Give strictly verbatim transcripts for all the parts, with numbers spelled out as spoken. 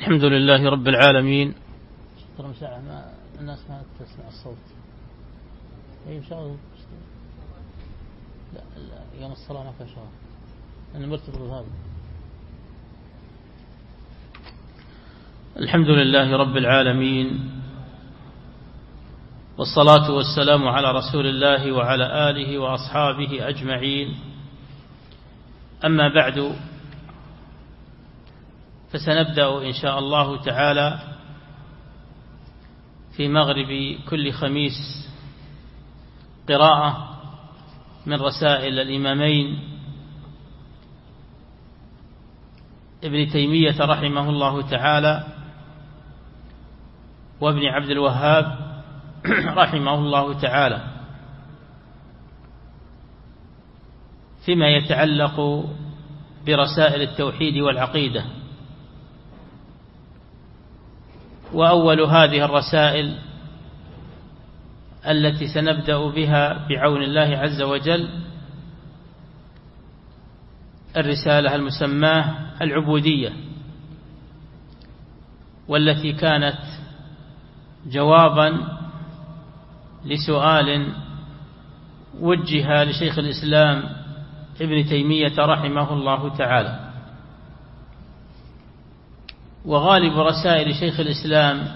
الحمد لله رب العالمين. ترى ساعة ما الناس ما تسمع الصوت. أي شغل لا لا يوم الصلاة ما في شغل. أنا مرتبط بهذا. الحمد لله رب العالمين، والصلاة والسلام على رسول الله وعلى آله وأصحابه أجمعين. أما بعد، فسنبدأ إن شاء الله تعالى في مغرب كل خميس قراءة من رسائل الإمامين ابن تيمية رحمه الله تعالى وابن عبد الوهاب رحمه الله تعالى، فيما يتعلق برسائل التوحيد والعقيدة. وأول هذه الرسائل التي سنبدأ بها بعون الله عز وجل الرسالة المسماة العبودية، والتي كانت جوابا لسؤال وجه لشيخ الإسلام ابن تيمية رحمه الله تعالى. وغالب رسائل شيخ الإسلام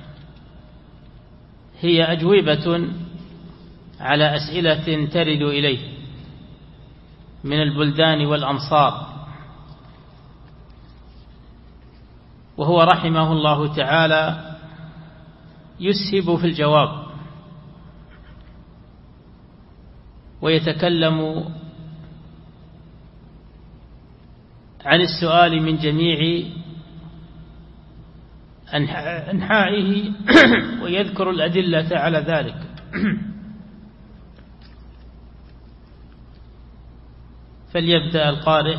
هي أجوبة على أسئلة ترد إليه من البلدان والأمصار، وهو رحمه الله تعالى يسهب في الجواب ويتكلم عن السؤال من جميع أنحائه ويذكر الأدلة على ذلك. فليبدأ القارئ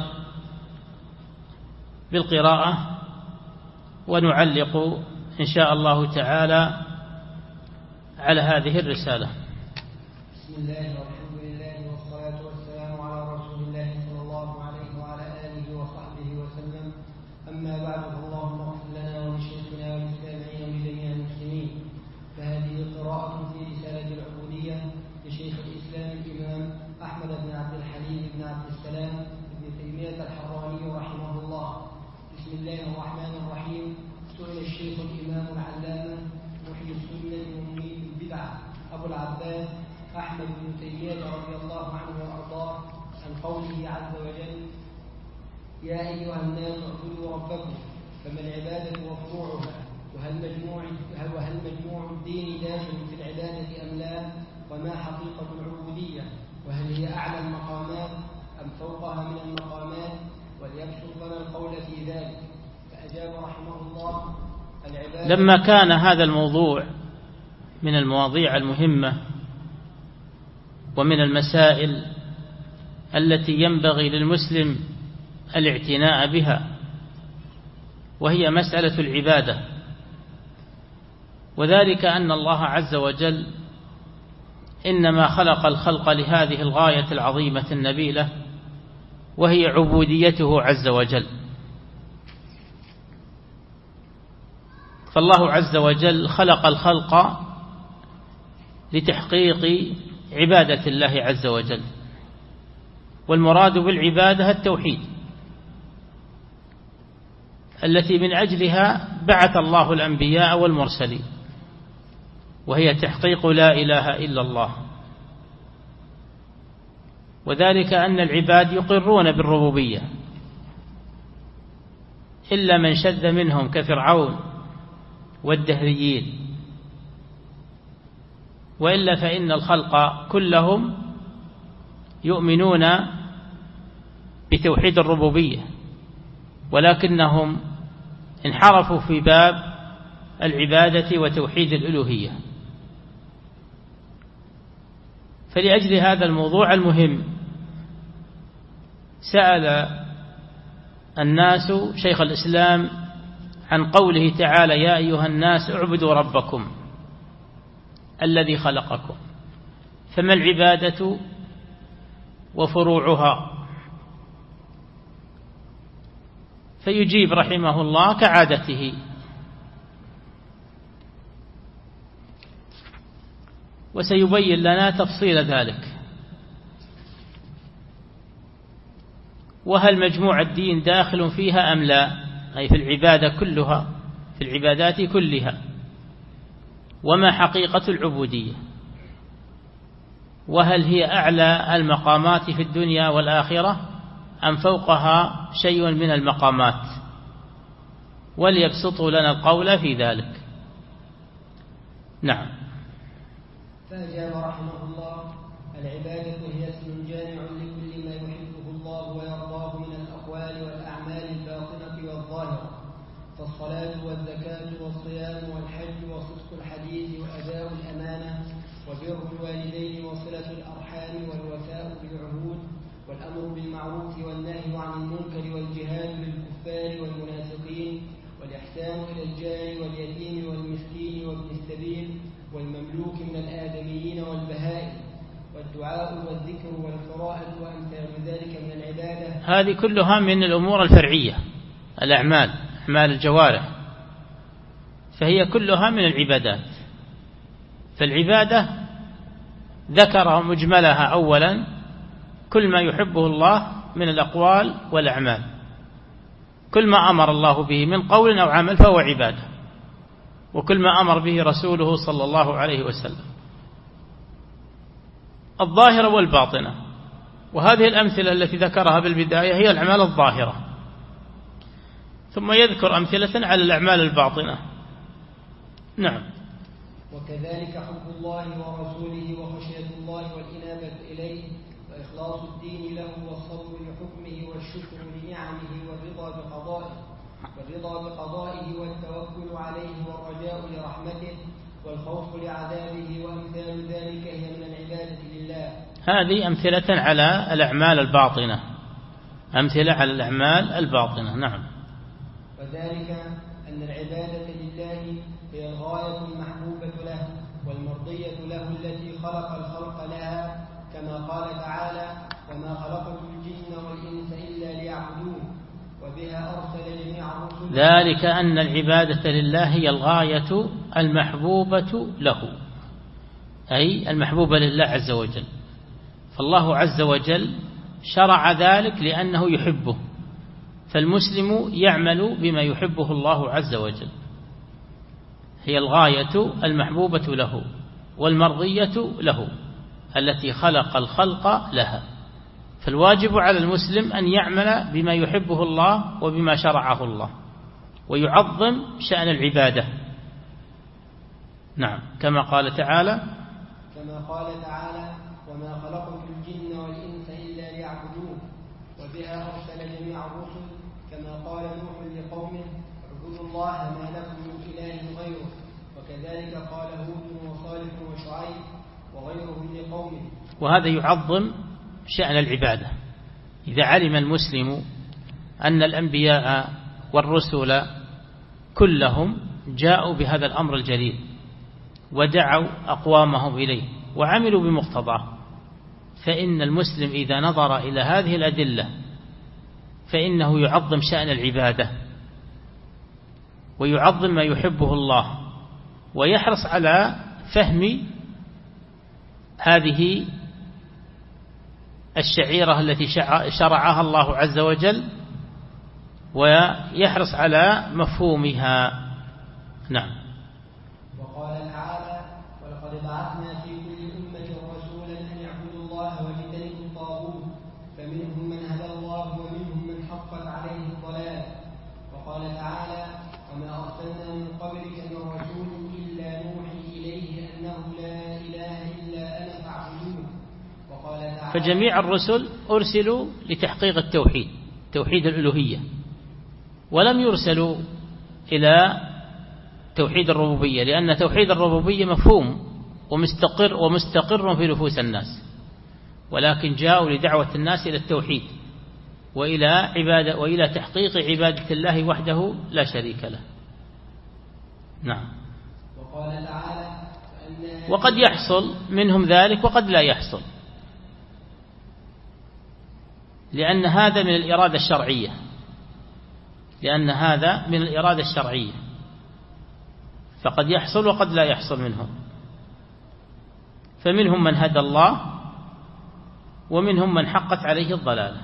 بالقراءة ونعلق إن شاء الله تعالى على هذه الرسالة. بسم الله والحمد لله والصلاة والسلام على رسول الله صلى الله عليه وعلى آله وصحبه وسلم. أما بعد، فاللهم اغفر لنا ولشيخنا وللتابعين ولجميع المسلمين. فهذه قراءة في رسالة العبودية لشيخ الإسلام الإمام أحمد بن عبد الحليم بن عبد السلام بن تيمية الحراني رحمه الله. بسم الله الرحمن الرحيم. سئل الشيخ الإمام العلامة محيي السنة ومميت البدعة أبو العباس أحمد بن تيمية رضي الله عنه وأرضاه عن قوله عز وجل: يا أيها الناس اعبدوا ربكم، فما العبادة وفروعها، وهل مجموع وهل مجموع الدين داخل في العبادة أم لا، وما حقيقة العبودية، وهل هي أعلى المقامات أم فوقها من المقامات، وليبسط لنا القول في ذلك. فأجاب رحمه الله: العبادة. لما كان هذا الموضوع من المواضيع المهمة ومن المسائل التي ينبغي للمسلم الاعتناء بها، وهي مسألة العبادة، وذلك أن الله عز وجل إنما خلق الخلق لهذه الغاية العظيمة النبيلة، وهي عبوديته عز وجل. فالله عز وجل خلق الخلق لتحقيق عبادة الله عز وجل، والمراد بالعبادة التوحيد التي من أجلها بعث الله الأنبياء والمرسلين، وهي تحقيق لا إله إلا الله. وذلك أن العباد يقرون بالربوبية إلا من شذ منهم كفرعون والدهريين، وإلا فإن الخلق كلهم يؤمنون بتوحيد الربوبية، ولكنهم انحرفوا في باب العبادة وتوحيد الألوهية. فلأجل هذا الموضوع المهم سأل الناس شيخ الإسلام عن قوله تعالى: يا أيها الناس اعبدوا ربكم الذي خلقكم، فما العبادة وفروعها؟ فيجيب رحمه الله كعادته. وسيبين لنا تفصيل ذلك. وهل مجموع الدين داخل فيها أم لا، أي في العبادة كلها، في العبادات كلها. وما حقيقة العبودية، وهل هي أعلى المقامات في الدنيا والآخرة أم فوقها شيء من المقامات. وليبسطوا لنا القول في ذلك. نعم. فأجاب رحمه الله: العبادة هي اسم جامع لكل ما يحبه الله ويرضاه من الأقوال والأعمال الباطنة والظاهرة، فالصلاة والزكاة والصيام والحج وصدق الحديث وأداء الأمانة وبر الوالدين وصلة الأرحام والوفاء بالعهود والأمر بالمعروف والنهي عن المنكر والجهاد للكفار والمنافقين والإحسان إلى الجار واليتيم والمسكين وابن السبيل والمملوك من الآدميين والبهائم والدعاء والذكر والقراءة وأمثال ذلك من العبادة. هذه كلها من الأمور الفرعية، الأعمال، أعمال الجوارح، فهي كلها من العبادات. فالعبادة ذكر مجملها أولا كل ما يحبه الله من الأقوال والأعمال، كل ما أمر الله به من قول أو عمل فهو عبادة، وكل ما أمر به رسوله صلى الله عليه وسلم، الظاهرة والباطنة. وهذه الأمثلة التي ذكرها بالبداية هي الأعمال الظاهرة، ثم يذكر أمثلة على الأعمال الباطنة. نعم. وكذلك حب الله ورسوله وخشية الله والإنابة إليه وإخلاص الدين له والصبر لحكمه والشكر لنعمه والرضا بقضائه والرضا بقضائه والتوكل عليه والرجاء لرحمته والخوف لعذابه وأمثال ذلك هي من العبادة لله. هذه أمثلة على الأعمال الباطنة، أمثلة على الأعمال الباطنة. نعم. وذلك أن العبادة لله هي الغاية المحبوبة له والمرضية له التي خلق الخلق لها، كما قال تعالى: وما خلقت الجن والإنس إلا ليعبدون، وبها أرسل جميع الرسل. ذلك أن العبادة لله هي الغاية المحبوبة له، أي المحبوبة لله عز وجل. فالله عز وجل شرع ذلك لأنه يحبه، فالمسلم يعمل بما يحبه الله عز وجل. هي الغاية المحبوبة له والمرضية له التي خلق الخلق لها. فالواجب على المسلم أن يعمل بما يحبه الله وبما شرعه الله، ويعظم شأن العبادة. نعم. كما قال تعالى: كما قال تعالى: وما خلقت الجن والإنس إلا ليعبدون، وبها أرسل جميع الرسل، كما قال نوح لقومه: اعبدوا الله ما لكم من إله غيره، وكذلك قال هود وصالح وشعيب وغيرهم لقومه. وهذا يعظم شأن العبادة. إذا علم المسلم أن الأنبياء والرسل كلهم جاءوا بهذا الأمر الجليل ودعوا أقوامهم إليه وعملوا بمقتضاه، فإن المسلم إذا نظر إلى هذه الأدلة فإنه يعظم شأن العبادة ويعظم ما يحبه الله، ويحرص على فهم هذه الشعيرة التي شرعها الله عز وجل، ويحرص على مفهومها. نعم. وقال تعالى: ولقد بعثنا في كل أمة رسولا أن يعبدوا الله واجتنبوا الطاغوت، فمنهم من هدى الله ومنهم من حقت عليه الضلالة. وقال تعالى: وما أرسلنا من قبلك من رسول إلا نوحي إليه أنه لا إله إلا أنا فاعبدون. وقال تعالى: فجميع الرسل أرسلوا لتحقيق التوحيد، توحيد الألوهية، ولم يرسلوا إلى توحيد الربوبية، لأن توحيد الربوبية مفهوم ومستقر ومستقر في نفوس الناس، ولكن جاءوا لدعوة الناس إلى التوحيد وإلى عبادة وإلى تحقيق عبادة الله وحده لا شريك له. نعم. وقال تعالى: وقد يحصل منهم ذلك وقد لا يحصل، لأن هذا من الإرادة الشرعية، لأن هذا من الإرادة الشرعية، فقد يحصل وقد لا يحصل منهم. فمنهم من هدى الله ومنهم من حقت عليه الضلالة.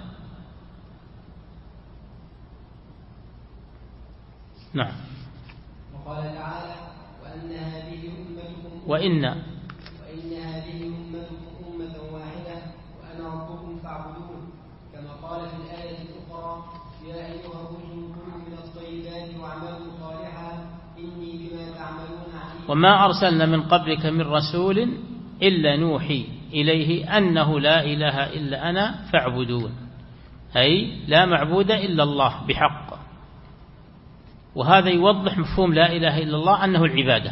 نعم. وقال تعالى وأن هذه أمتكم وإن وإن هذه أمتكم أمة واحدة وأنا ربكم فاعبدون، كما قال في الآية الأخرى يا أيها الرسل كلوا من الطيبات واعملوا صالحا إني بما تعملون عليم. وما أرسلنا من قبلك من رسول إلا نوحي إليه أنه لا إله إلا أنا فاعبدون، أي لا معبود إلا الله بحق. وهذا يوضح مفهوم لا إله إلا الله أنه العبادة.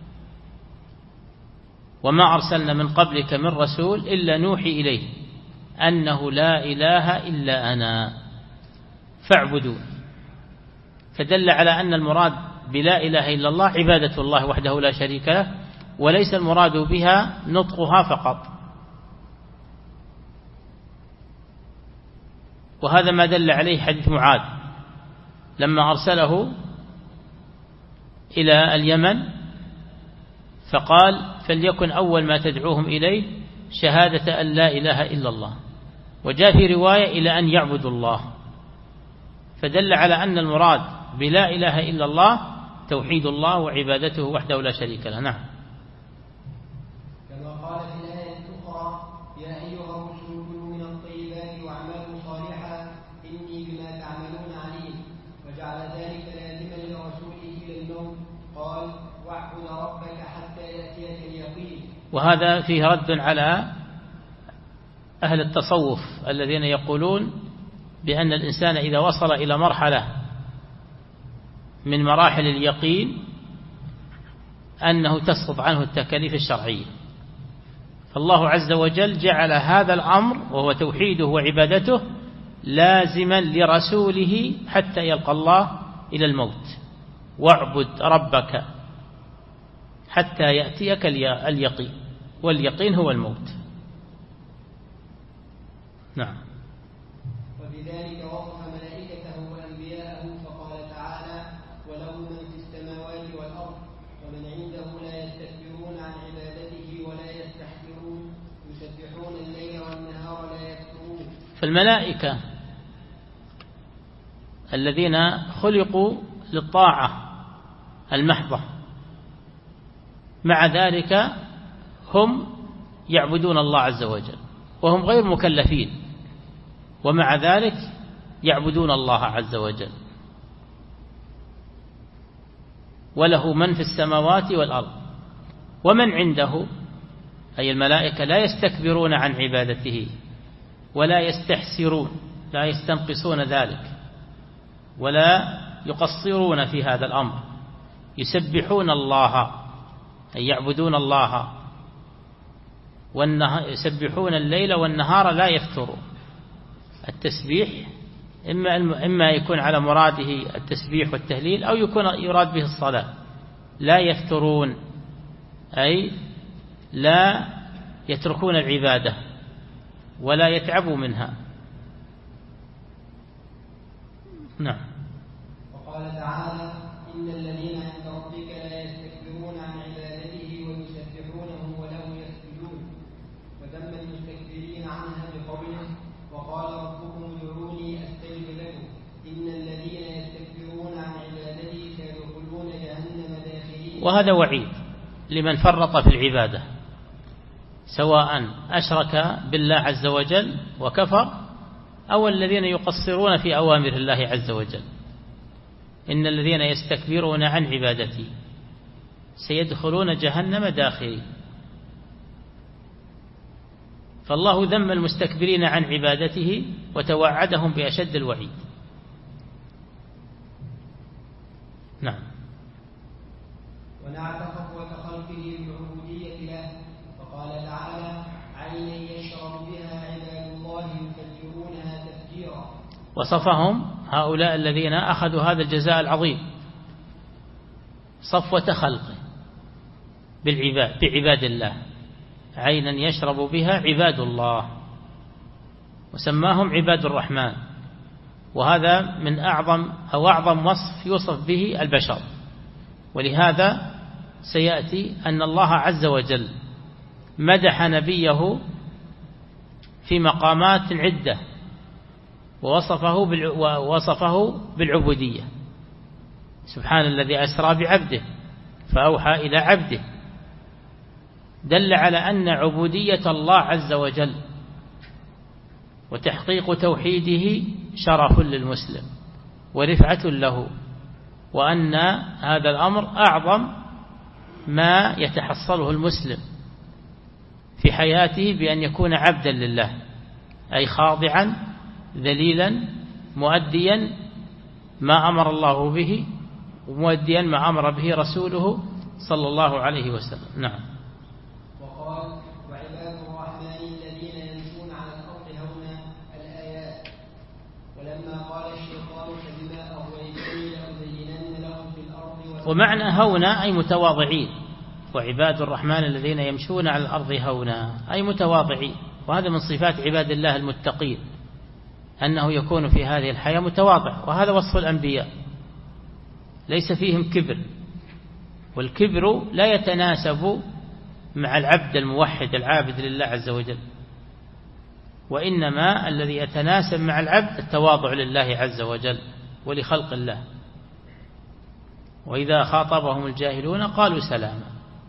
وما أرسلنا من قبلك من رسول إلا نوحي إليه أنه لا إله إلا أنا فاعبدون، فدل على أن المراد بلا إله إلا الله عبادة الله وحده لا شريك له، وليس المراد بها نطقها فقط. وهذا ما دل عليه حديث معاذ لما أرسله إلى اليمن فقال فليكن أول ما تدعوهم إليه شهادة أن لا إله إلا الله، وجاء في رواية إلى أن يعبدوا الله، فدل على أن المراد بلا إله إلا الله توحيد الله وعبادته وحده لا شريك له. نعم. كما قال في الآية الأخرى يا أيها الرسل كلوا من الطيبات واعملوا صالحا إني بما تعملون عليم، وجعل ذلك لازما لرسوله إلى الموت قال واعبد ربك حتى يأتيك اليقين. وهذا فيه رد على أهل التصوف الذين يقولون بأن الإنسان إذا وصل إلى مرحلة من مراحل اليقين أنه تسقط عنه التكاليف الشرعية. فالله عز وجل جعل هذا الأمر وهو توحيده وعبادته لازما لرسوله حتى يلقى الله إلى الموت، واعبد ربك حتى يأتيك اليقين، واليقين هو الموت. نعم. وبذلك وصف ملائكته وأنبياءه فقال تعالى وله من في السماوات والأرض ومن عنده لا يستكبرون عن عبادته ولا يستحسرون يسبحون الليل والنهار لا يفترون. فالملائكة الذين خلقوا للطاعة المحضة مع ذلك هم يعبدون الله عز وجل وهم غير مكلفين، ومع ذلك يعبدون الله عز وجل. وله من في السماوات والأرض ومن عنده، أي الملائكة لا يستكبرون عن عبادته ولا يستحسرون، لا يستنقصون ذلك ولا يقصرون في هذا الأمر، يسبحون الله أي يعبدون الله، يسبحون الليل والنهار لا يفترون. التسبيح إما إما يكون على مراده التسبيح والتهليل أو يكون يراد به الصلاة. لا يفترون أي لا يتركون العبادة ولا يتعبوا منها. نعم. وقال تعالى إن الذين عند ربك لا يستكبرون عن عبادته ويسبحونه وله يسجدون، وذم المستكبرين عنها بقوله وقال ربكم ادعوني أستجب لكم إن الذين يستكبرون عن عبادتي سيدخلون جهنم داخلين. وهذا وعيد لمن فرط في العبادة، سواء أشرك بالله عز وجل وكفر أو الذين يقصرون في أوامر الله عز وجل. إن الذين يستكبرون عن عبادتي سيدخلون جهنم داخلين. فالله ذم المستكبرين عن عبادته وتوعدهم بأشد الوعيد. نعم. ونعت خطوة خلقه بالعبودية له، فقال تعالى عينا يشرب بها عباد الله يفجرونها تفجيرا. وصفهم هؤلاء الذين أخذوا هذا الجزاء العظيم صفوة خلقه بالعباد بعباد الله، عينا يشرب بها عباد الله، وسماهم عباد الرحمن وهذا من أعظم أو أعظم وصف يوصف به البشر. ولهذا سيأتي أن الله عز وجل مدح نبيه في مقامات عدة ووصفه ووصفه بالعبودية. سبحان الذي أسرى بعبده فأوحى إلى عبده، دل على أن عبودية الله عز وجل وتحقيق توحيده شرف للمسلم ورفعة له، وأن هذا الأمر أعظم ما يتحصله المسلم في حياته بأن يكون عبدا لله، أي خاضعا ذليلا مؤديا ما أمر الله به ومؤديا ما أمر به رسوله صلى الله عليه وسلم. نعم. وقال وعباد الرحمن الذين يمشون على الأرض هونا الآيات. ولما قال الشيطان فبما أغويتني لأزينن لهم في الأرض. ومعنى هونا أي متواضعين، وعباد الرحمن الذين يمشون على الأرض هونا أي متواضعين، وهذا من صفات عباد الله المتقين أنه يكون في هذه الحياة متواضع، وهذا وصف الأنبياء ليس فيهم كبر، والكبر لا يتناسب مع العبد الموحد العابد لله عز وجل، وإنما الذي يتناسب مع العبد التواضع لله عز وجل ولخلق الله. وإذا خاطبهم الجاهلون قالوا سلاما.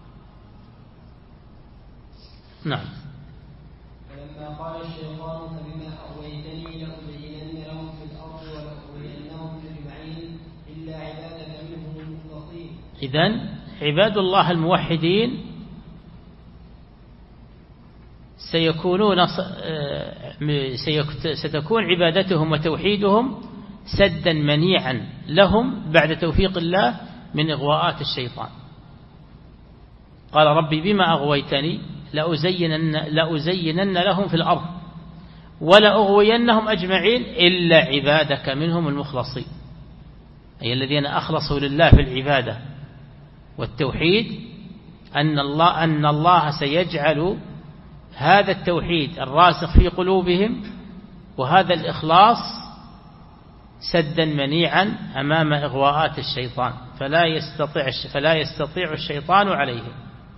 نعم. ولما قال الشيطان فبما أغويتني لأزينن لهم في الأرض ولأغوينهم أجمعين إلا عبادك منهم المخلصين. إذن عباد الله الموحدين سيكونون ستكون عبادتهم وتوحيدهم سدا منيعا لهم بعد توفيق الله من إغواءات الشيطان. قال ربي بما أغويتني لأزينن, لأزينن لهم في الأرض ولأغوينهم أجمعين إلا عبادك منهم المخلصين، أي الذين أخلصوا لله في العبادة والتوحيد، أن الله, أن الله سيجعل هذا التوحيد الراسخ في قلوبهم وهذا الإخلاص سدا منيعا أمام إغواءات الشيطان، فلا يستطيع, فلا يستطيع الشيطان عليهم.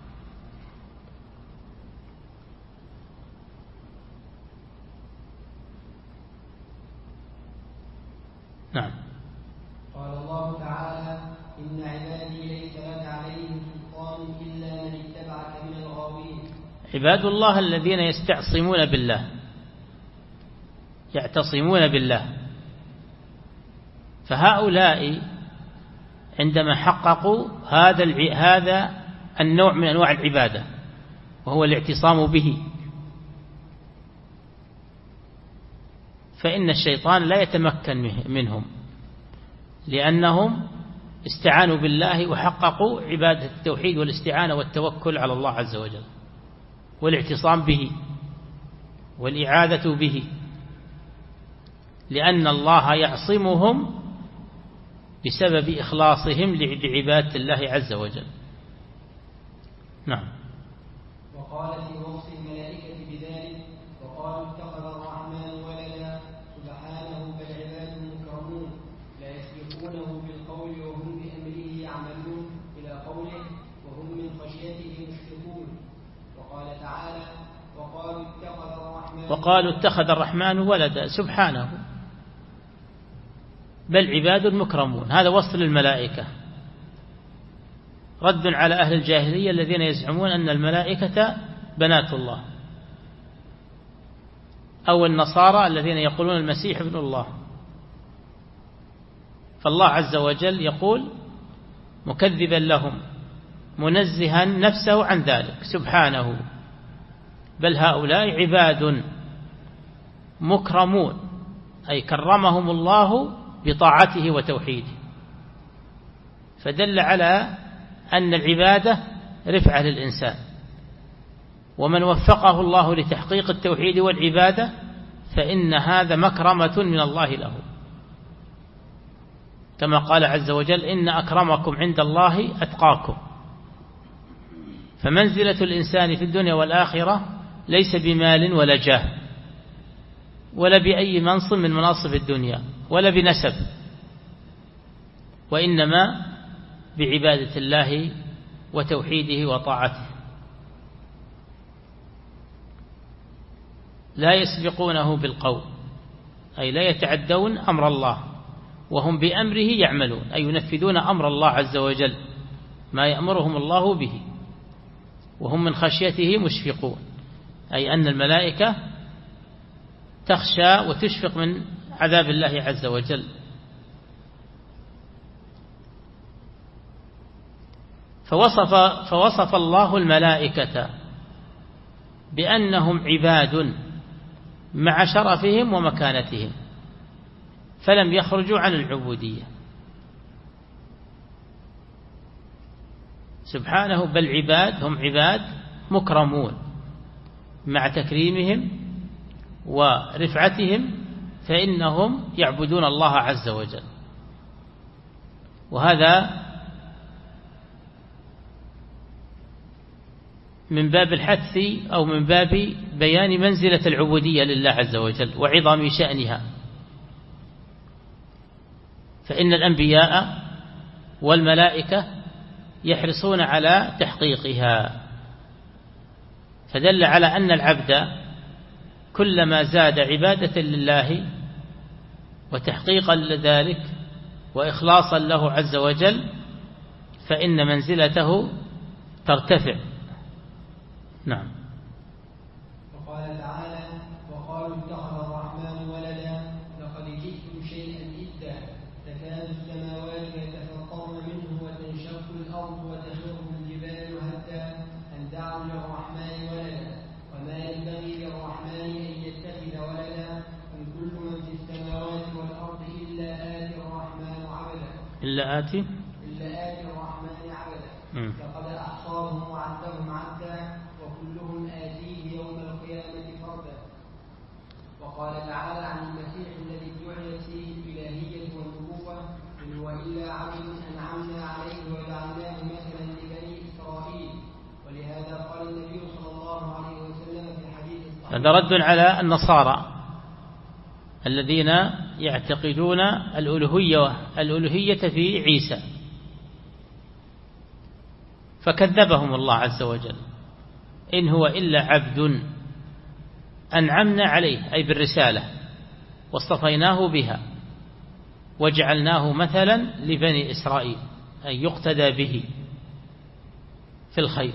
نعم. قال الله تعالى إن عبادي ليس لك عليهم سلطان إلا من اتبعك من الغاوين. عباد الله الذين يستعصمون بالله، يعتصمون بالله، فهؤلاء عندما حققوا هذا هذا النوع من أنواع العبادة وهو الاعتصام به، فإن الشيطان لا يتمكن منهم، لأنهم استعانوا بالله وحققوا عبادة التوحيد والاستعانة والتوكل على الله عز وجل والاعتصام به والإعاذة به، لأن الله يعصمهم بسبب إخلاصهم لعبادة الله عز وجل. نعم. وقال في وصف الملائكة بذلك وقالوا اتخذ الرحمن ولدا سبحانه بل عباد مكرمون لا يسبقونه بالقول وهم بأمره يعملون إلى قوله وهم من خشيته مشفقون. وقال تعالى وقالوا اتخذ الرحمن وقالوا اتخذ الرحمن ولدا سبحانه بل عباد مكرمون، هذا وصف للملائكة، رد على أهل الجاهلية الذين يزعمون أن الملائكة بنات الله، أو النصارى الذين يقولون المسيح ابن الله. فالله عز وجل يقول مكذبا لهم منزها نفسه عن ذلك سبحانه بل هؤلاء عباد مكرمون، أي كرمهم الله بطاعته وتوحيده، فدل على أن العبادة رفعة للإنسان، ومن وفقه الله لتحقيق التوحيد والعبادة فإن هذا مكرمة من الله له، كما قال عز وجل إن أكرمكم عند الله أتقاكم. فمنزلة الإنسان في الدنيا والآخرة ليس بمال ولا جاه ولا بأي منصب من مناصب الدنيا، ولا بنسب، وإنما بعبادة الله وتوحيده وطاعته. لا يسبقونه بالقول، أي لا يتعدون أمر الله وهم بأمره يعملون، أي ينفذون أمر الله عز وجل ما يأمرهم الله به، وهم من خشيته مشفقون، أي أن الملائكة تخشى وتشفق من عذاب الله عز وجل. فوصف, فوصف الله الملائكة بأنهم عباد مع شرفهم ومكانتهم، فلم يخرجوا عن العبودية سبحانه، بل عباد، هم عباد مكرمون مع تكريمهم ورفعتهم، فإنهم يعبدون الله عز وجل. وهذا من باب الحث أو من باب بيان منزلة العبودية لله عز وجل وعظم شأنها، فإن الأنبياء والملائكة يحرصون على تحقيقها، فدل على أن العبد كلما زاد عبادة لله وتحقيقا لذلك وإخلاصا له عز وجل فإن منزلته ترتفع. نعم. وقال تعالى: وقالوا اتخذ الرحمن ولدا لقد جئتم شيئا إدا تكاد السماوات يتفطرن منه وتنشق الأرض وتخر الجبال هدا أن دعوا للرحمن ولدا وما ينبغي للرحمن أن يتخذ ولدا إن كل من في السماوات والأرض إلا آتي الرحمن عبدا إلا آتي إلا آتي الرحمن عبدا لقد أحصاهم وعدهم عدا وكلهم آتيه يوم القيامة فردا. وقال تعالى عن المسيح الذي ادعيت فيه الإلهية والنبوة: إن هو إلا عبد أنعمنا عليه وجعلناه مثلا لبني إسرائيل. ولهذا قال النبي صلى الله عليه وسلم في الحديث الصحيح: هذا رد على النصارى الذين يعتقدون الألوهية الألوهية في عيسى، فكذبهم الله عز وجل: إن هو إلا عبد أنعمنا عليه، أي بالرسالة، واصطفيناه بها وجعلناه مثلا لبني إسرائيل، أي يقتدى به في الخير.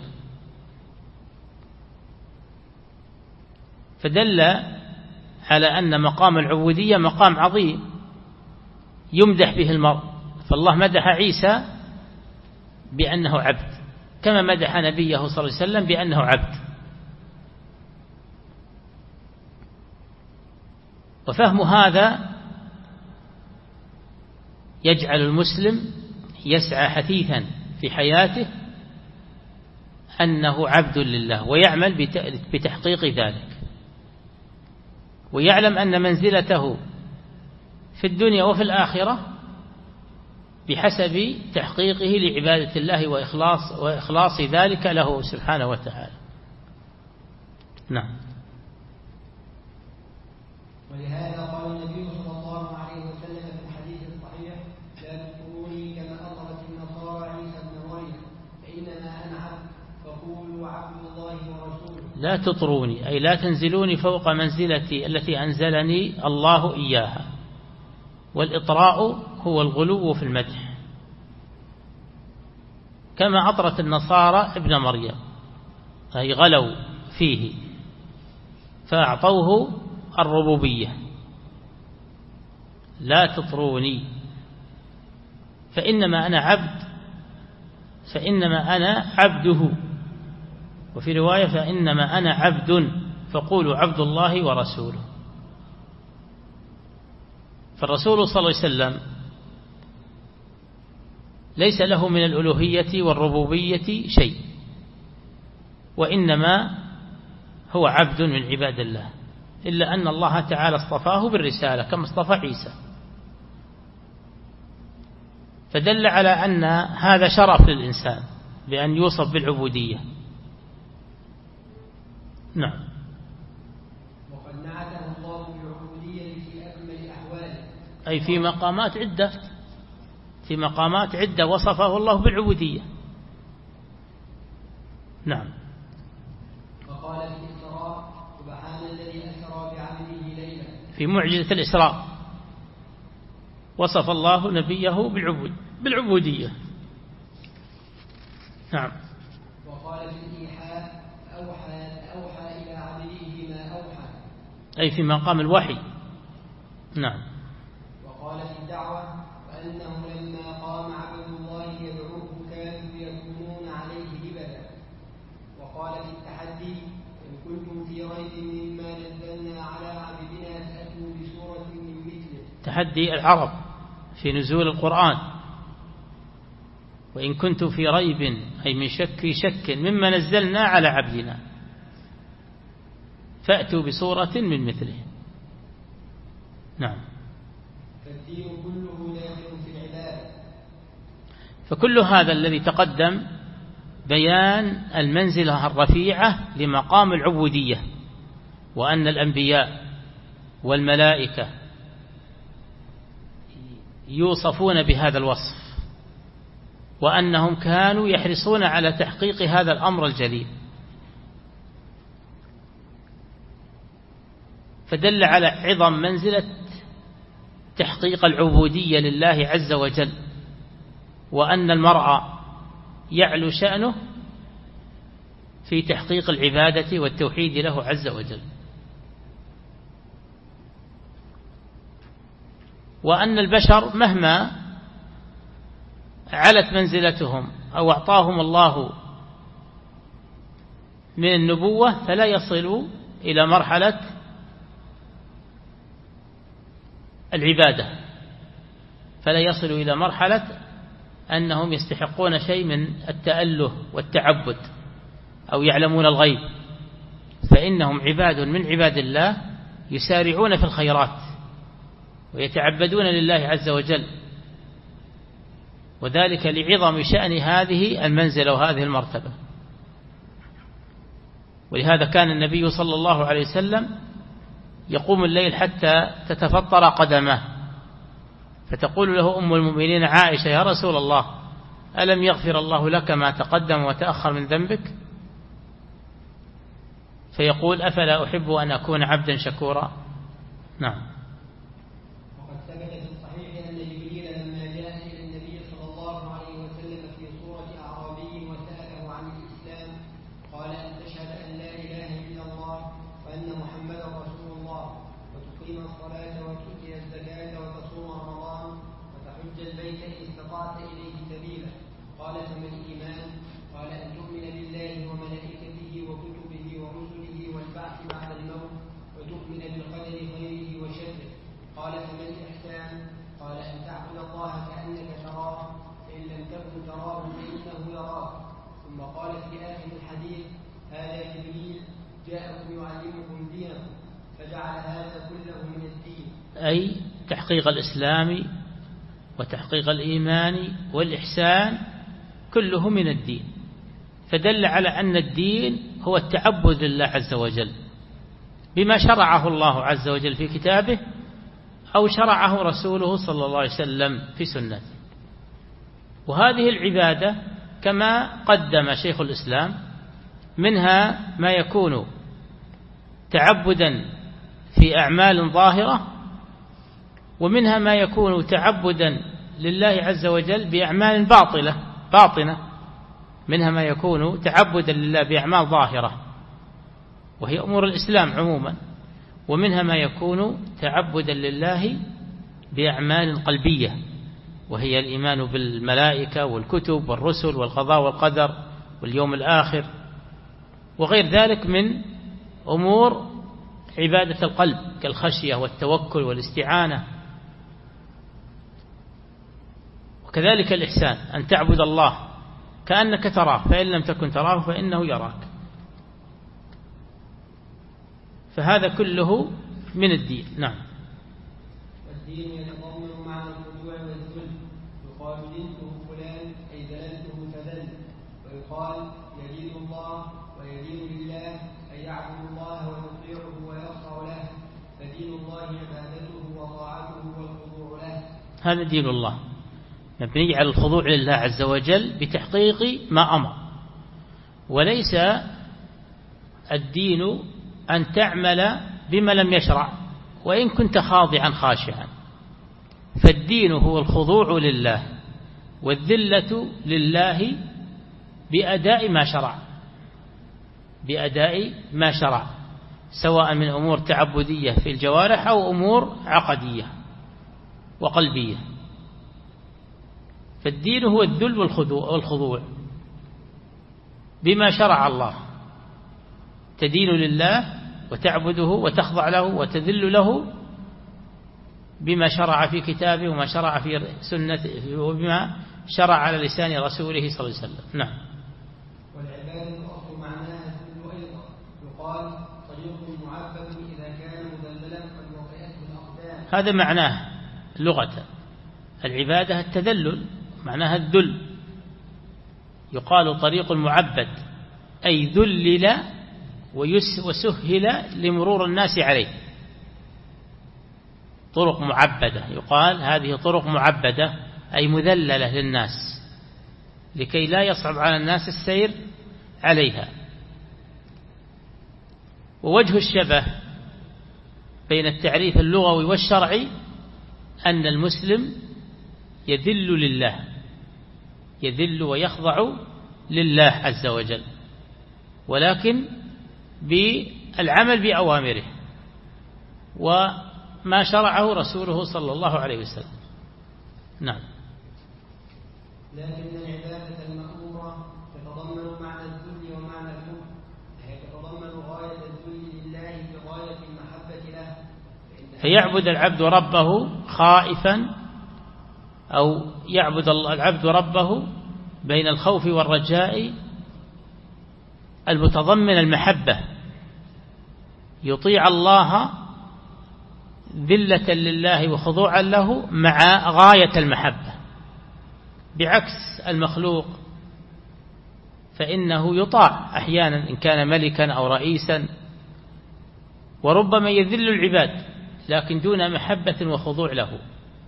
فدل على أن مقام العبودية مقام عظيم يمدح به المرء، فالله مدح عيسى بأنه عبد كما مدح نبيه صلى الله عليه وسلم بأنه عبد. وفهم هذا يجعل المسلم يسعى حثيثا في حياته أنه عبد لله ويعمل بتحقيق ذلك، ويعلم أن منزلته في الدنيا وفي الآخرة بحسب تحقيقه لعبادة الله وإخلاص, وإخلاص ذلك له سبحانه وتعالى. نعم. ولهذا قال النبي صلى الله عليه وسلم في الحديث الصحيح: لا تطروني كما أطرت النصارى عيسى ابن مريم فإنما أنا عبد فقولوا عبد الله ورسوله. لا تطروني أي لا تنزلوني فوق منزلتي التي أنزلني الله إياها، والإطراء هو الغلو في المدح، كما أطرت النصارى ابن مريم، أي غلوا فيه فأعطوه الربوبية. لا تطروني فإنما أنا عبد، فإنما أنا عبده، وفي رواية فإنما أنا عبد فقولوا عبد الله ورسوله. فالرسول صلى الله عليه وسلم ليس له من الألوهية والربوبية شيء، وإنما هو عبد من عباد الله، إلا أن الله تعالى اصطفاه بالرسالة كما اصطفى عيسى، فدل على أن هذا شرف للإنسان بأن يوصف بالعبودية. نعم. وقد نعته الله بالعبودية في أكمل أحواله أي في مقامات عدة، في مقامات عدة وصفه الله بالعبودية. نعم. وقال في الإسراء سبحان الذي أسرى بعبده ليلا. في معجزة الإسراء وصف الله نبيه بالعبود بالعبودية. نعم. وقال في الإيحاء أوحى أوحى إلى عبده ما أوحى، أي في مقام الوحي. نعم. وقال في الدعوة وأنه لما قام عبد الله يدعوه كانوا يكونون عليه لبدا. وقال في التحدي إن كنتم في ريب مما نزلنا على عبدنا فأتوا بسورة من مثله. تحدي العرب في نزول القرآن، وإن كنتم في ريب أي من شك في شك مما نزلنا على عبدنا فأتوا بسورة من مثله. نعم. فالدين كله داخل في العبادة. فكل هذا الذي تقدم بيان المنزلة الرفيعة لمقام العبودية، وأن الأنبياء والملائكة يوصفون بهذا الوصف، وأنهم كانوا يحرصون على تحقيق هذا الأمر الجليل، فدل على عظم منزلة تحقيق العبودية لله عز وجل، وأن المرء يعلو شأنه في تحقيق العبادة والتوحيد له عز وجل، وأن البشر مهما علت منزلتهم أو أعطاهم الله من النبوة فلا يصلوا إلى مرحلة العبادة، فلا يصلوا إلى مرحلة أنهم يستحقون شيء من التأله والتعبد أو يعلمون الغيب، فإنهم عباد من عباد الله يسارعون في الخيرات ويتعبدون لله عز وجل، وذلك لعظم شأن هذه المنزلة وهذه المرتبة. ولهذا كان النبي صلى الله عليه وسلم يقوم الليل حتى تتفطر قدمه، فتقول له أم المؤمنين عائشة يا رسول الله ألم يغفر الله لك ما تقدم وتأخر من ذنبك؟ فيقول أفلا أحب أن أكون عبدا شكورا. نعم. وقد ثبت في الصحيح أن جبريل لما جاء إلى النبي صلى الله عليه وسلم في صورة أعرابي وسأله عن الإسلام قال أن تشهد أن لا إله إلا الله وأن محمدا رسول الله وتقيم الصلاة وتؤتي الزكاة وتصوم رمضان وتحج البيت إن استطعت إليه سبيلا. قال فما الإيمان؟ قال أن تؤمن بالله وملائكته وكتبه ورسله والبعث بعد الموت وتؤمن بالقدر خيره وشره. قال فما الإحسان؟ قال أن تعبد الله كأنك تراه فإن لم تكن تراه فإنه يراك. ثم قال في آخر الحديث هذا جبريل جاءكم يعلمكم دينكم، فجعل هذا كله من الدين، أي تحقيق الإسلام وتحقيق الإيمان والإحسان كله من الدين، فدل على أن الدين هو التعبد لله عز وجل بما شرعه الله عز وجل في كتابه أو شرعه رسوله صلى الله عليه وسلم في سنته. وهذه العبادة كما قدم شيخ الإسلام منها ما يكون تعبدا في أعمال ظاهرة، ومنها ما يكون تعبدا لله عز وجل بأعمال باطلة باطنة، منها ما يكون تعبدا لله بأعمال ظاهرة وهي أمور الإسلام عموما، ومنها ما يكون تعبدا لله بأعمال قلبية وهي الإيمان بالملائكة والكتب والرسل والقضاء والقدر واليوم الآخر وغير ذلك من أمور عبادة القلب كالخشية والتوكل والاستعانة. وكذلك الإحسان أن تعبد الله كأنك تراه فإن لم تكن تراه فإنه يراك، فهذا كله من الدين. نعم. والدين يتضمن معنى الخضوع والذل، يقال دينته فلان أي ذللته فذل، ويقال يدين الله ويدين لله أي يعبد الله ويطيعه ويخضع له، فدين الله عبادته وطاعته والخضوع له. هذا دين الله مبني على الخضوع لله عز وجل بتحقيق ما أمر، وليس الدين أن تعمل بما لم يشرع وإن كنت خاضعا خاشعا. فالدين هو الخضوع لله والذلة لله بأداء ما شرع، بأداء ما شرع، سواء من أمور تعبدية في الجوارح أو أمور عقدية وقلبية. فالدين هو الذل والخضوع بما شرع الله، تدين لله وتعبده وتخضع له وتذل له بما شرع في كتابه وما شرع في سنته وبما شرع على لسان رسوله صلى الله عليه وسلم. نعم. والعبادة أصل معناها الذل أيضا، يقال طريق معبد إذا كان مذللا قد وطئته الأقدام. هذا معناه لغة العبادة التذلل، معناها الذل. يقال طريق معبد أي ذلل وسهل لمرور الناس عليه. طرق معبدة، يقال هذه طرق معبدة أي مذللة للناس لكي لا يصعب على الناس السير عليها. ووجه الشبه بين التعريف اللغوي والشرعي أن المسلم يذل لله، يذل ويخضع لله عز وجل، ولكن بالعمل بأوامره وما شرعه رسوله صلى الله عليه وسلم. نعم. لكن العبادة المأمورة تتضمن معنى الذل ومعنى الحب، هي تتضمن غاية الذل لله بغاية المحبة له. فيعبد العبد ربه خائفا، أو يعبد العبد ربه بين الخوف والرجاء المتضمن المحبة، يطيع الله ذلة لله وخضوعا له مع غاية المحبة، بعكس المخلوق فإنه يطاع أحيانا إن كان ملكا أو رئيسا، وربما يذل العباد لكن دون محبة وخضوع له.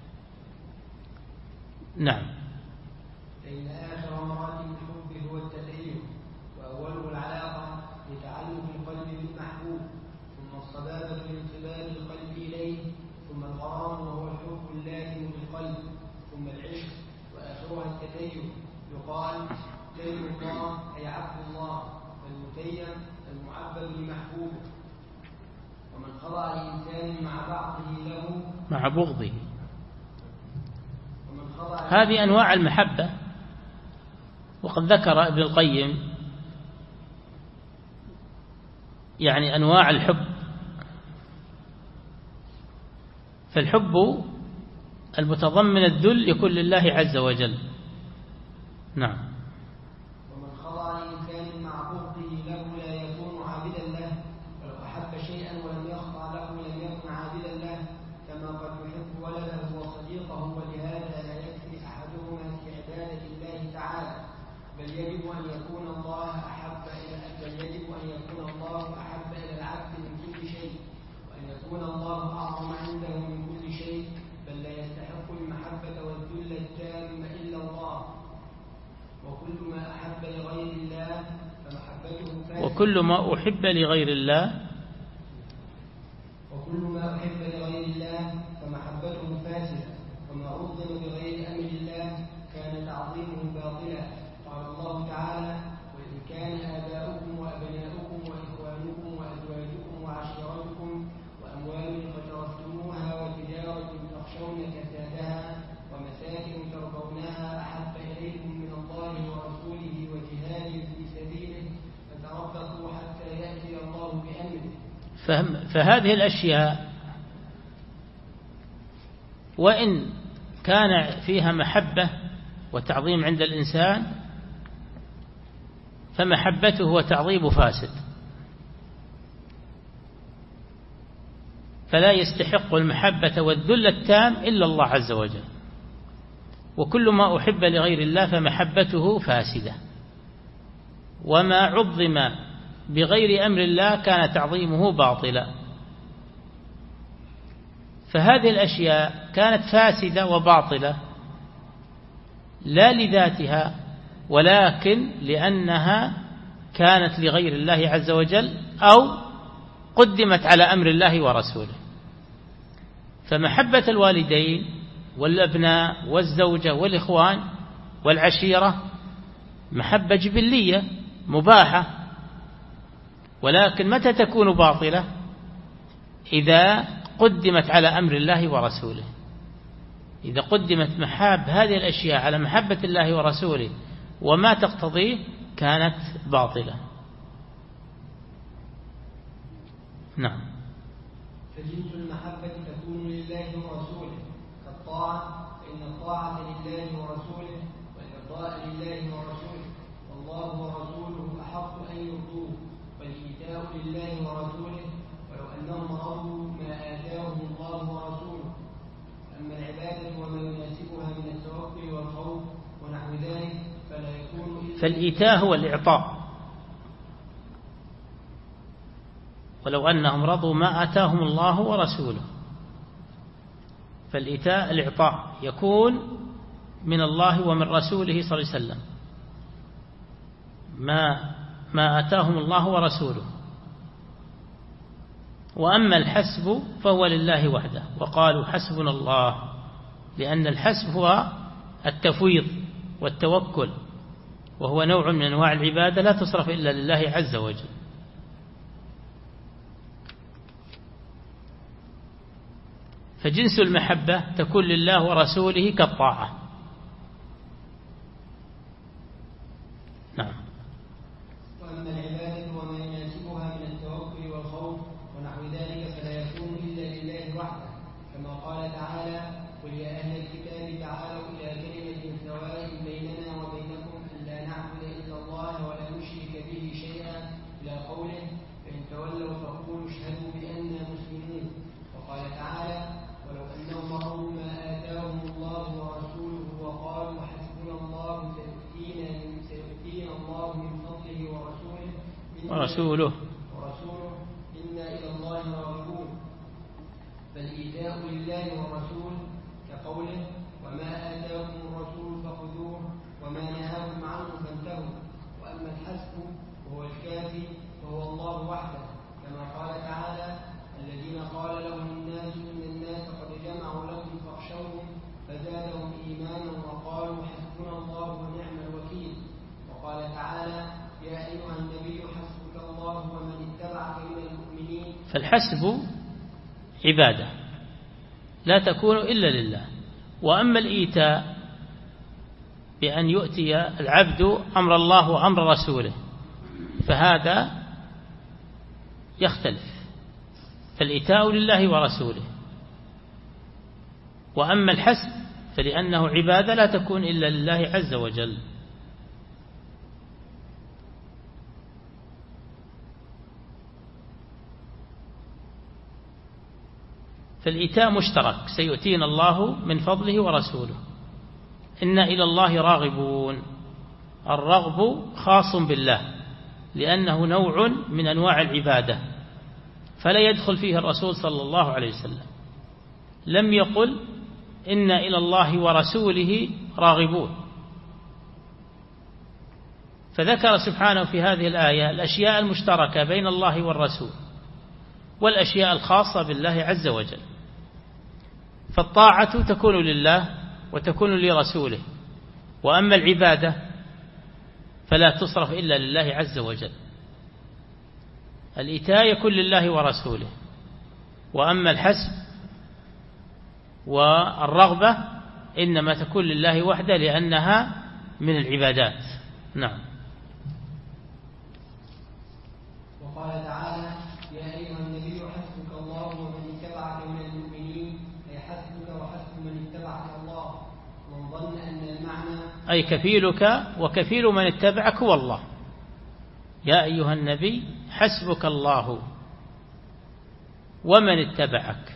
نعم. فإن آخر مراتب الحب هو التدين، وأوله العلاقة لتعلق القلب بالمحبوب، ثم الصبابة لانصباب القلب إليه، ثم الغرام وهو الحب اللازم بالقلب، ثم العشق، وآخرها التدين. يقال دين الله أي عبد الله، فالمتيم المعبد لمحبوبه. ومن خضع الإنسان مع بعضه له مع بغضه. هذه أنواع المحبة. وقد ذكر ابن القيم يعني أنواع الحب. فالحب المتضمن الذل يكون لله عز وجل. نعم. ومن خضع الإنسان مع بغضه له لا يكون عابدا له، ولو أحب شيئا ولم يخضع له لم يكن عابدا له، كما قد يحب ولده وصديقه، ولهذا لا يكفي أحدهما في عبادة الله تعالى، بل يجب أن يكون الله أحب إلى بل يجب أن يكون الله أحب إلى العبد من كل شيء، وأن يكون الله أعظم عنده من كل شيء، بل لا يستحق المحبة والذل التام إلا الله. وكل ما أحب لغير الله فمحبته فاسدة. وكل ما أحب لغير الله وكل ما أحب لغير الله فمحبته فاسدة، وما عظم بغير أمر الله كان تعظيمه باطلا. قال الله تعالى: وإن كان آباؤكم وأبناؤكم وإخوانكم وأزواجكم وعشيرتكم وأموال اقترفتموها وتجارة تخشون كسادها ومساكن ترضونها أحب إليكم من الله ورسوله وجهاد في سبيله فتربصوا حتى يأتي الله بأمره. فهذه الأشياء وإن كان فيها محبة وتعظيم عند الإنسان فمحبته وتعظيمه فاسد، فلا يستحق المحبة والذل التام إلا الله عز وجل. وكل ما أحب لغير الله فمحبته فاسدة، وما عظم بغير أمر الله كان تعظيمه باطلا. فهذه الأشياء كانت فاسدة وباطلة لا لذاتها، ولكن لأنها كانت لغير الله عز وجل أو قدمت على أمر الله ورسوله. فمحبة الوالدين والأبناء والزوجة والإخوان والعشيرة محبة جبلية مباحة، ولكن متى تكون باطلة؟ إذا قدمت على أمر الله ورسوله. إذا قدمت محاب هذه الأشياء على محبة الله ورسوله وما تقتضيه كانت باطلة. نعم. فجنس المحبة تكون لله ورسوله كالطاعة، فإن الطاعة لله ورسوله والإرضاء لله ورسوله، والله ورسوله أحق أن يرضوه، والإيتاء لله ورسوله ولو أنهم رضوا ما آتاهم الله ورسوله. أما العبادة وما يناسبها من التوكل والخوف ونحو ذلك فلا يكون إلا فالإيتاء هو الإعطاء، ولو أنهم رضوا ما آتاهم الله ورسوله. فالإيتاء الإعطاء يكون من الله ومن رسوله صلى الله عليه وسلم، ما ما آتاهم الله ورسوله. وأما الحسب فهو لله وحده، وقالوا حسبنا الله، لأن الحسب هو التفويض والتوكل، وهو نوع من أنواع العبادة لا تصرف إلا لله عز وجل. فجنس المحبة تكون لله ورسوله كالطاعة. نعم. وأما العبادة وما يناسبها من التوكل والخوف ونحو ذلك فلا يكون إلا لله وحده، كما قال تعالى: قل يا أهل الكتاب تعالوا إلى كلمة سواء بيننا وبينكم ألا نعبد إلا الله ولا نشرك به شيئا، إلى قوله: فإن تولوا فقولوا اشهدوا بأننا مسلمون. وقال تعالى: ولو أنهم رضوا ما آتاهم الله ورسوله وقالوا حسبنا الله سيؤتينا سيؤتينا الله من فضله ورسوله ورسوله ورسوله إنا إلى الله راغبون. فالإيتاء لله والرسول كقوله: وما آتاكم الرسول فخذوه وما نهاكم عنه فانتهوا. وأما الحسب وهو الكافي فهو الله وحده، كما قال تعالى: الذين قال لهم الناس إن الناس قد جمعوا لكم فاخشوهم فزادهم إيمانا وقالوا حسبنا الله ونعم الوكيل. وقال تعالى: يا أيها النبي حسبك الله ومن اتبعك من المؤمنين. فالحسب عبادة لا تكون إلا لله. وأما الإيتاء بأن يؤتي العبد أمر الله وأمر رسوله فهذا يختلف، فالإيتاء لله ورسوله. وأما الحسب فلأنه عبادة لا تكون إلا لله عز وجل. فالإيتاء مشترك، سيؤتينا الله من فضله ورسوله. إنا إلى الله راغبون، الرغب خاص بالله لأنه نوع من أنواع العبادة، فلا يدخل فيه الرسول صلى الله عليه وسلم. لم يقل إنا إلى الله ورسوله راغبون، فذكر سبحانه في هذه الآية الأشياء المشتركة بين الله والرسول والأشياء الخاصة بالله عز وجل. فالطاعة تكون لله وتكون لرسوله، وأما العبادة فلا تصرف إلا لله عز وجل. الإيتاء يكون لله ورسوله، وأما الحسب والرغبة إنما تكون لله وحده لأنها من العبادات. نعم. وقال تعالى: يا أيها النبي حسبك الله ومن اتبعك من المؤمنين، أي حسبك وحسب من اتبعك الله. ومن ظن أن المعنى أي كفيلك وكفيل من اتبعك هو الله. يا أيها النبي حسبك الله ومن اتبعك.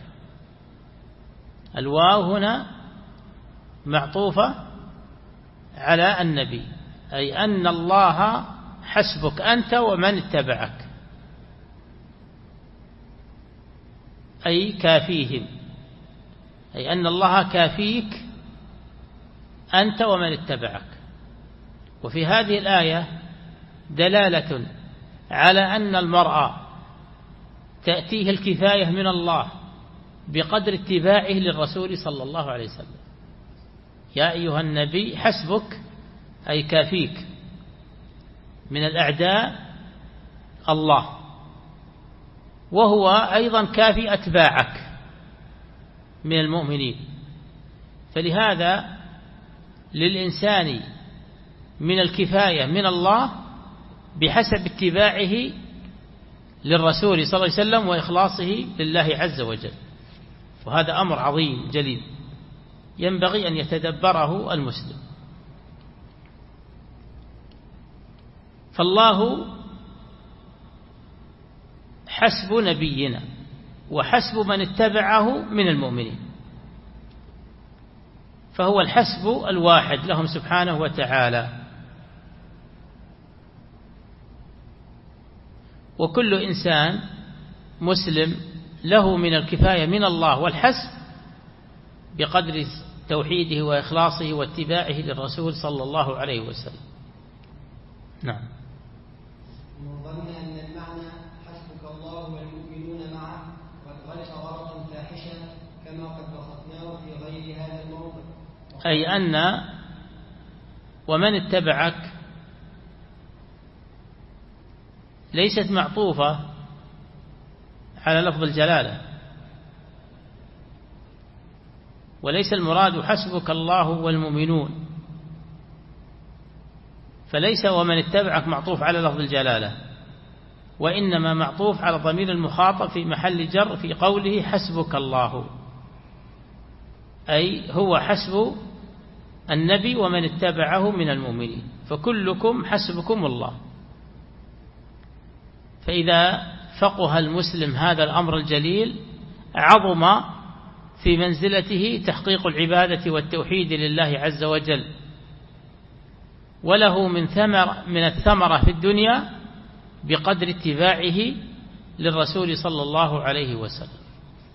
الواو هنا معطوفة على النبي، أي أن الله حسبك أنت ومن اتبعك، أي كافيهم أي أن الله كافيك أنت ومن اتبعك. وفي هذه الآية دلالة على أن المرء تأتيه الكفاية من الله بقدر اتباعه للرسول صلى الله عليه وسلم. يا أيها النبي حسبك أي كافيك من الأعداء الله، وهو أيضا كافي أتباعك من المؤمنين. فلهذا للإنسان من الكفاية من الله بحسب اتباعه للرسول صلى الله عليه وسلم وإخلاصه لله عز وجل. وهذا أمر عظيم جليل ينبغي أن يتدبره المسلم. فالله حسب نبينا وحسب من اتبعه من المؤمنين، فهو الحسب الواحد لهم سبحانه وتعالى. وكل إنسان مسلم له من الكفاية من الله والحسب بقدر توحيده وإخلاصه واتباعه للرسول صلى الله عليه وسلم. نعم. من ظن أن المعنى حسبك الله والمؤمنون معه قد غلط غلطا فاحشا كما قد بسطناه في غير هذا الموضع. أي أن ومن اتبعك ليست معطوفة على لفظ الجلالة، وليس المراد حسبك الله والمؤمنون، فليس ومن اتبعك معطوف على لفظ الجلالة، وإنما معطوف على ضمير المخاطب في محل جر في قوله حسبك الله، أي هو حسب النبي ومن اتبعه من المؤمنين، فكلكم حسبكم الله. فإذا فقه المسلم هذا الأمر الجليل عظم في منزلته تحقيق العبادة والتوحيد لله عز وجل، وله من ثمر من الثمرة في الدنيا بقدر اتباعه للرسول صلى الله عليه وسلم.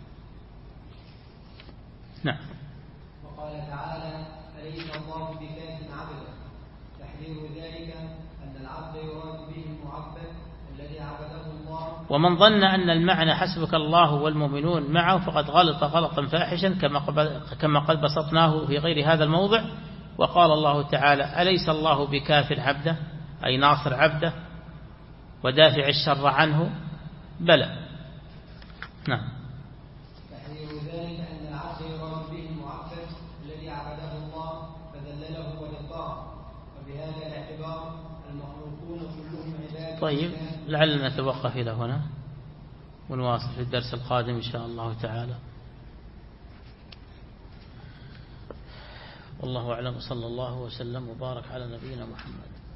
نعم. وقال تعالى أليس الله بكاف عبده، تحذير ذلك أن العبد يراد به المعبد الذي عبده الله. ومن ظن أن المعنى حسبك الله والمؤمنون معه فقد غلط غلطا فاحشا كما قد بسطناه في غير هذا الموضع. وقال الله تعالى أليس الله بكاف عبده أي ناصر عبده ودافع الشر عنه، بلى. نعم. تحذير ذلك أن العبد يراد به المعبد الذي عبده الله فذلله ونباه، وبهذا الاعتبار المخلوقون كلهم عباد. طيب لعلنا نتوقف إلى هنا ونواصل في الدرس القادم إن شاء الله تعالى. والله أعلم، صلى الله وسلم وبارك على نبينا محمد.